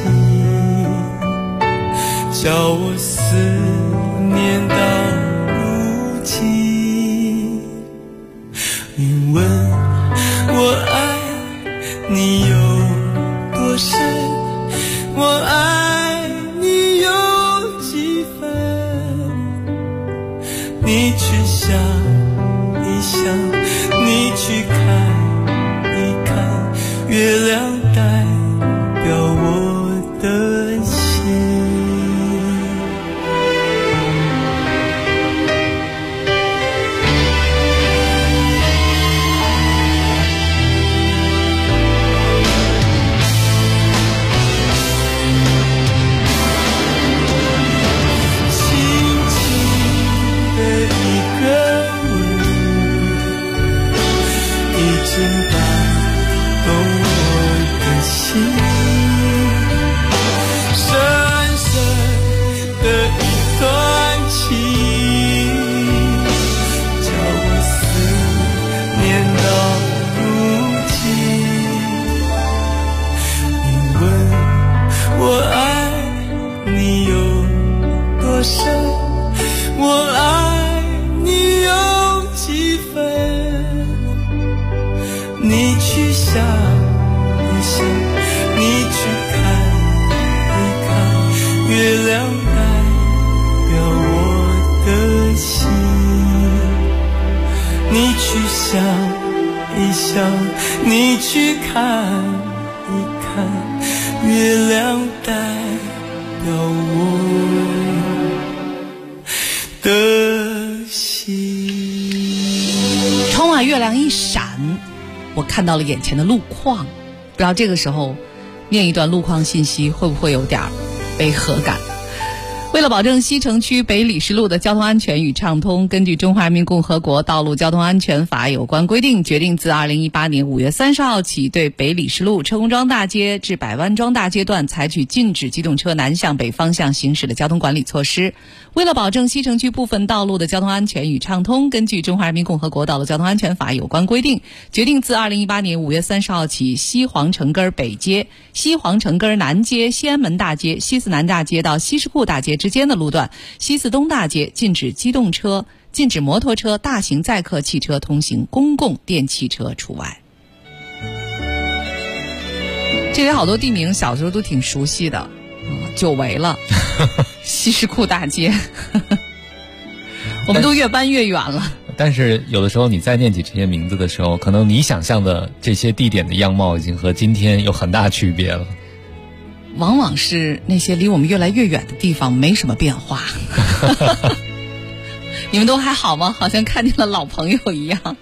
叫我思念到如今。你问我爱你有多深，我爱你有几分，你去想一想，你去看一看，月亮代表我的心。已经打动我的心，深深的一段情，叫我思念到如今。你问我爱你有多深，我爱你有几分，你去想一想，你去看一看，月亮代表我的心。你去想一想，你去看一看，月亮代表我的心。 窗外月亮一闪，我看到了眼前的路况，不知道这个时候念一段路况信息会不会有点违和感。为了保证西城区北礼士路的交通安全与畅通，根据《中华人民共和国道路交通安全法》有关规定，决定自2018年5月30号起，对北礼士路车公庄大街至百湾庄大街段采取禁止机动车南向北方向行驶的交通管理措施。为了保证西城区部分道路的交通安全与畅通，根据《中华人民共和国道路交通安全法》有关规定，决定自2018年5月30号起，西皇城根北街、西皇城根南街、西安门大街、西四南大街到西市库大街之间的路段，西四东大街禁止机动车、禁止摩托车、大型载客汽车通行，公共电汽车除外。这里好多地名小时候都挺熟悉的，久违了。西市库大街我们都越搬越远了。 但是有的时候你再念起这些名字的时候，可能你想象的这些地点的样貌已经和今天有很大区别了。 往往是那些离我们越来越远的地方没什么变化。你们都还好吗？好像看见了老朋友一样。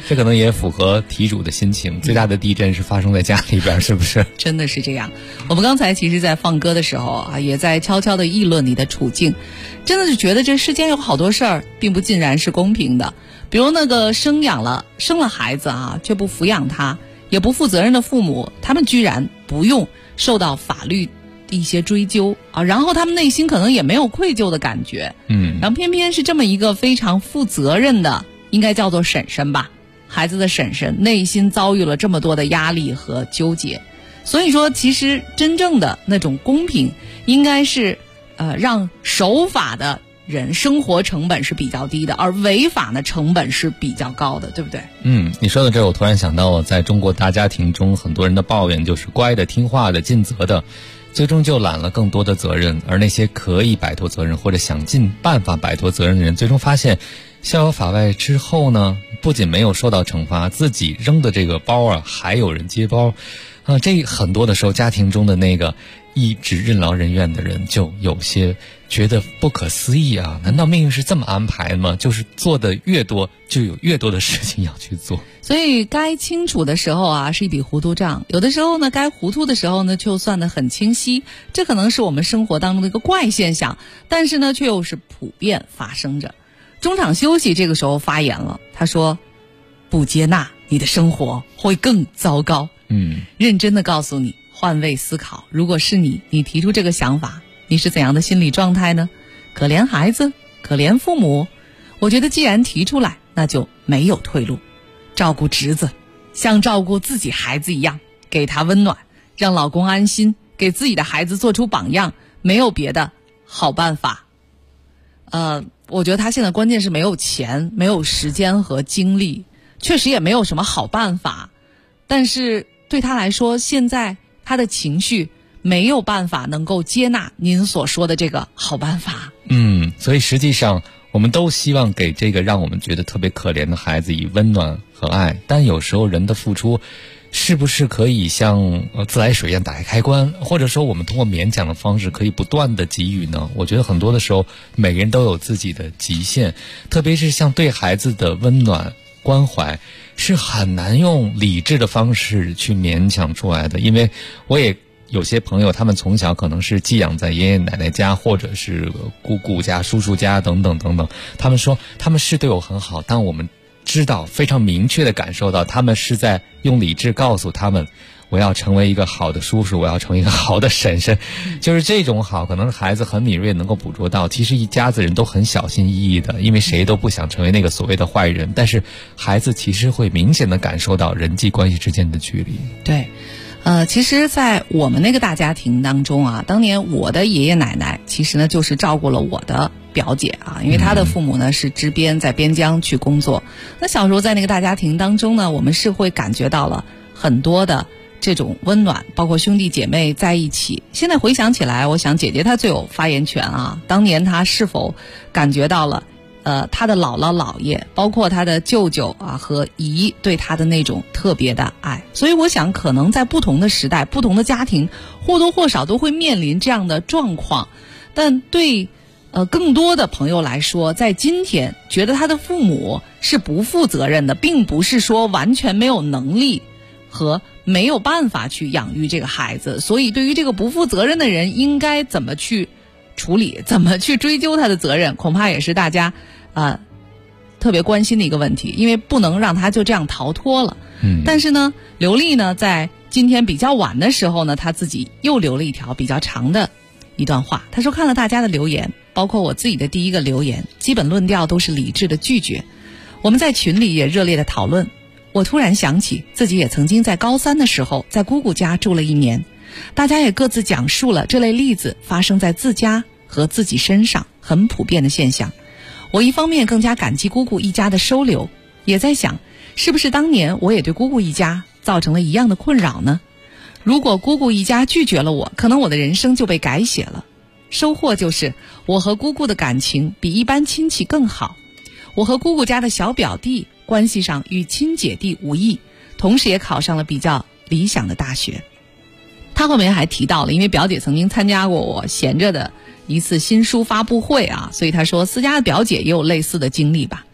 这可能也符合题主的心情。最大的地震是发生在家里边，是不是？ 真的是这样。我们刚才其实在放歌的时候啊，也在悄悄地议论你的处境，真的是觉得这世间有好多事儿并不尽然是公平的。比如那个生了孩子啊，却不抚养他，也不负责任的父母，他们居然不用受到法律一些追究啊，然后他们内心可能也没有愧疚的感觉，然后偏偏是这么一个非常负责任的，应该叫做婶婶吧，孩子的婶婶内心遭遇了这么多的压力和纠结。所以说其实真正的那种公平应该是让守法的人生活成本是比较低的，而违法呢成本是比较高的，对不对？ 你说到这儿，我突然想到，在中国大家庭中，很多人的抱怨就是乖的、听话的、尽责的，最终就揽了更多的责任，而那些可以摆脱责任或者想尽办法摆脱责任的人，最终发现逍遥法外之后呢，不仅没有受到惩罚，自己扔的这个包啊，还有人接包这很多的时候，家庭中的那个一直任劳任怨的人就有些觉得不可思议啊！难道命运是这么安排的吗？就是做的越多，就有越多的事情要去做。 所以该清楚的时候啊，是一笔糊涂账；有的时候呢，该糊涂的时候呢，就算得很清晰。这可能是我们生活当中的一个怪现象，但是呢，却又是普遍发生着。中场休息这个时候发言了，他说：“不接纳你的生活会更糟糕。”认真的告诉你，换位思考，如果是你提出这个想法，你是怎样的心理状态呢？可怜孩子，可怜父母。我觉得既然提出来，那就没有退路。照顾侄子像照顾自己孩子一样，给他温暖，让老公安心，给自己的孩子做出榜样，没有别的好办法。我觉得他现在关键是没有钱，没有时间和精力，确实也没有什么好办法。但是对他来说，现在他的情绪没有办法能够接纳您所说的这个好办法。 所以实际上我们都希望给这个让我们觉得特别可怜的孩子以温暖和爱，但有时候人的付出是不是可以像自来水一样打开开关，或者说我们通过勉强的方式可以不断的给予呢？我觉得很多的时候每个人都有自己的极限，特别是像对孩子的温暖关怀是很难用理智的方式去勉强出来的。因为我也有些朋友，他们从小可能是寄养在爷爷奶奶家，或者是姑姑家、叔叔家等等等等，他们说他们是对我很好，但我们知道非常明确地感受到他们是在用理智告诉他们，我要成为一个好的叔叔，我要成为一个好的婶婶。就是这种好可能孩子很敏锐能够捕捉到，其实一家子人都很小心翼翼的，因为谁都不想成为那个所谓的坏人，但是孩子其实会明显地感受到人际关系之间的距离。 对，其实在我们那个大家庭当中啊，当年我的爷爷奶奶其实呢就是照顾了我的表姐啊，因为她的父母呢是支边，在边疆去工作。那小时候在那个大家庭当中呢，我们是会感觉到了很多的这种温暖，包括兄弟姐妹在一起。现在回想起来，我想姐姐她最有发言权啊。当年她是否感觉到了她的姥姥姥爷，包括她的舅舅啊和姨对她的那种特别的爱。所以我想可能在不同的时代，不同的家庭或多或少都会面临这样的状况。但对更多的朋友来说，在今天觉得他的父母是不负责任的，并不是说完全没有能力和没有办法去养育这个孩子。所以对于这个不负责任的人，应该怎么去处理，怎么去追究他的责任，恐怕也是大家特别关心的一个问题，因为不能让他就这样逃脱了。但是呢，刘丽呢在今天比较晚的时候呢，他自己又留了一条比较长的一段话。他说，看了大家的留言，包括我自己的第一个留言，基本论调都是理智的拒绝。我们在群里也热烈的讨论。我突然想起自己也曾经在高3的时候在姑姑家住了1年，大家也各自讲述了这类例子发生在自家和自己身上很普遍的现象。我一方面更加感激姑姑一家的收留，也在想是不是当年我也对姑姑一家造成了一样的困扰呢？如果姑姑一家拒绝了我，可能我的人生就被改写了。收获就是我和姑姑的感情比一般亲戚更好，我和姑姑家的小表弟关系上与亲姐弟无异，同时也考上了比较理想的大学。他后面还提到了，因为表姐曾经参加过我闲着的一次新书发布会啊，所以他说私家的表姐也有类似的经历吧。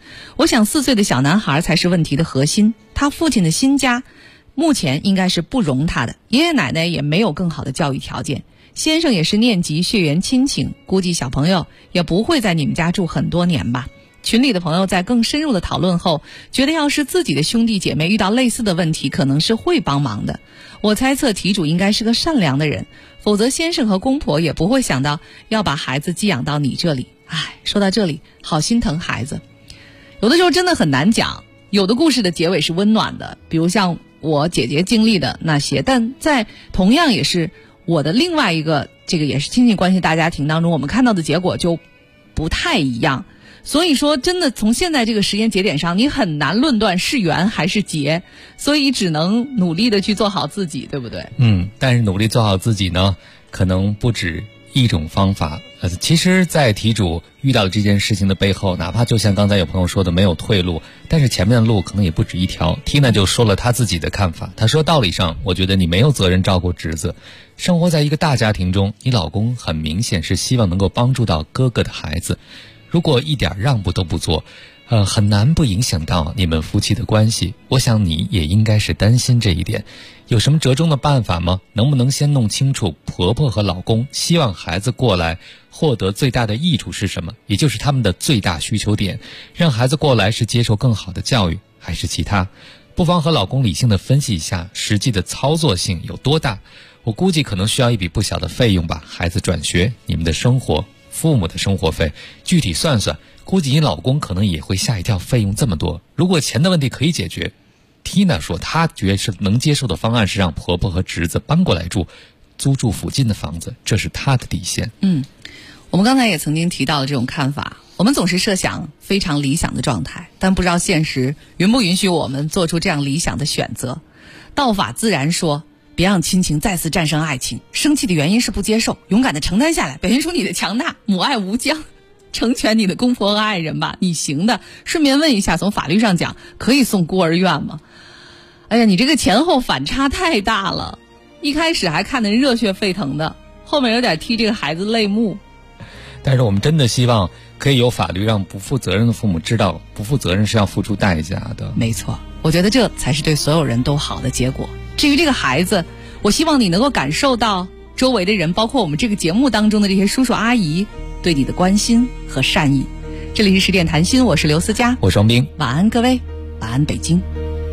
我想4岁的小男孩才是问题的核心，他父亲的新家目前应该是不容他的，爷爷奶奶也没有更好的教育条件，先生也是念及血缘亲情，估计小朋友也不会在你们家住很多年吧。群里的朋友在更深入的讨论后，觉得要是自己的兄弟姐妹遇到类似的问题，可能是会帮忙的。我猜测题主应该是个善良的人，否则先生和公婆也不会想到要把孩子寄养到你这里。说到这里，好心疼孩子。有的时候真的很难讲，有的故事的结尾是温暖的，比如像我姐姐经历的那些，但在同样也是我的另外一个这个也是亲戚关系大家庭当中，我们看到的结果就不太一样。所以说真的从现在这个时间节点上，你很难论断是缘还是劫，所以只能努力的去做好自己，对不对？ 但是努力做好自己呢，可能不止一种方法。其实在题主遇到的这件事情的背后，哪怕就像刚才有朋友说的没有退路，但是前面的路可能也不止一条。Tina 就说了她自己的看法，她说道理上我觉得你没有责任照顾侄子，生活在一个大家庭中，你老公很明显是希望能够帮助到哥哥的孩子，如果一点让步都不做，很难不影响到你们夫妻的关系。我想你也应该是担心这一点。有什么折中的办法吗？能不能先弄清楚婆婆和老公希望孩子过来获得最大的益处是什么，也就是他们的最大需求点，让孩子过来是接受更好的教育还是其他？不妨和老公理性的分析一下实际的操作性有多大。我估计可能需要一笔不小的费用吧，孩子转学，你们的生活，父母的生活费，具体算算，估计你老公可能也会吓一跳，费用这么多。如果钱的问题可以解决， Tina 说她觉得是能接受的方案是让婆婆和侄子搬过来住，租住附近的房子，这是她的底线。 我们刚才也曾经提到了这种看法，我们总是设想非常理想的状态，但不知道现实允不允许我们做出这样理想的选择。道法自然说，别让亲情再次战胜爱情，生气的原因是不接受，勇敢的承担下来，表现出你的强大，母爱无疆，成全你的公婆和爱人吧，你行的。顺便问一下，从法律上讲，可以送孤儿院吗？哎呀，你这个前后反差太大了，一开始还看得热血沸腾的，后面有点替这个孩子泪目。 但是我们真的希望可以有法律让不负责任的父母知道，不负责任是要付出代价的。 没错，我觉得这才是对所有人都好的结果。至于这个孩子，我希望你能够感受到周围的人，包括我们这个节目当中的这些叔叔阿姨对你的关心和善意。这里是十点谈心，我是刘思佳， 我是王斌， 晚安各位，晚安北京。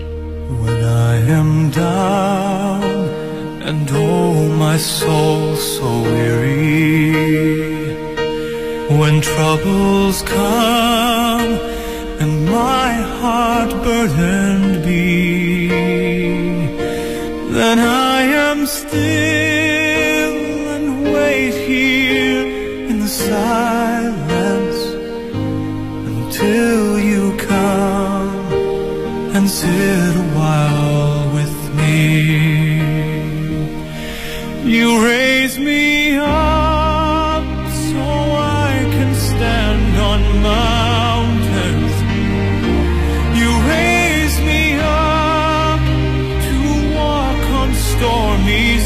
When I am down and oh my soul so weary, when troubles come and my heart burdened be, then I am still and wait here in the silence until you come and sit a while with me. You raise me up so I can stand on mountains. You raise me up to walk on stormy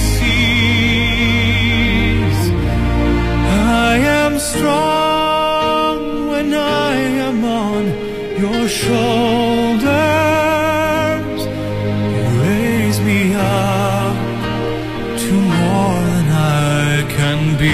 seas. I am strong when I am on your shoulders. Me up to more than I can be.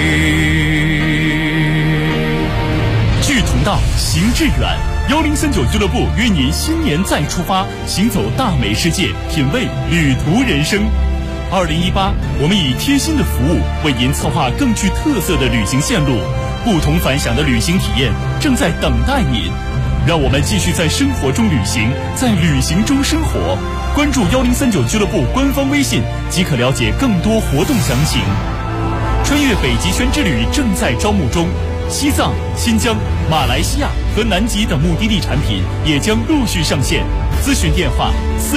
聚同道，行致远。1039俱乐部约您新年再出发，行走大美世界，品味旅途人生。2018，我们以贴心的服务为您策划更具特色的旅行线路，不同凡响的旅行体验正在等待您。让我们继续在生活中旅行，在旅行中生活。关注1039俱乐部官方微信，即可了解更多活动详情。穿越北极圈之旅正在招募中，西藏、新疆、马来西亚和南极等目的地产品也将陆续上线。咨询电话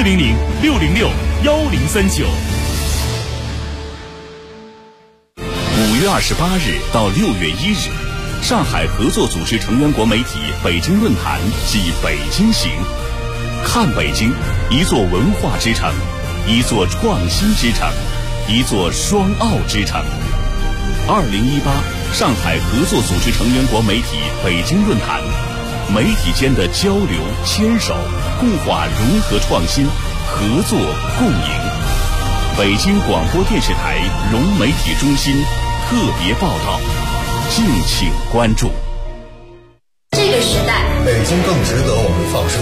400-606-1039。5月28日到6月1日。上海合作组织成员国媒体北京论坛暨北京行，看北京，一座文化之城，一座创新之城，一座双奥之城。2018上海合作组织成员国媒体北京论坛媒体间的交流、牵手、固化、融合、创新、合作、共赢。北京广播电视台融媒体中心特别报道，敬请关注。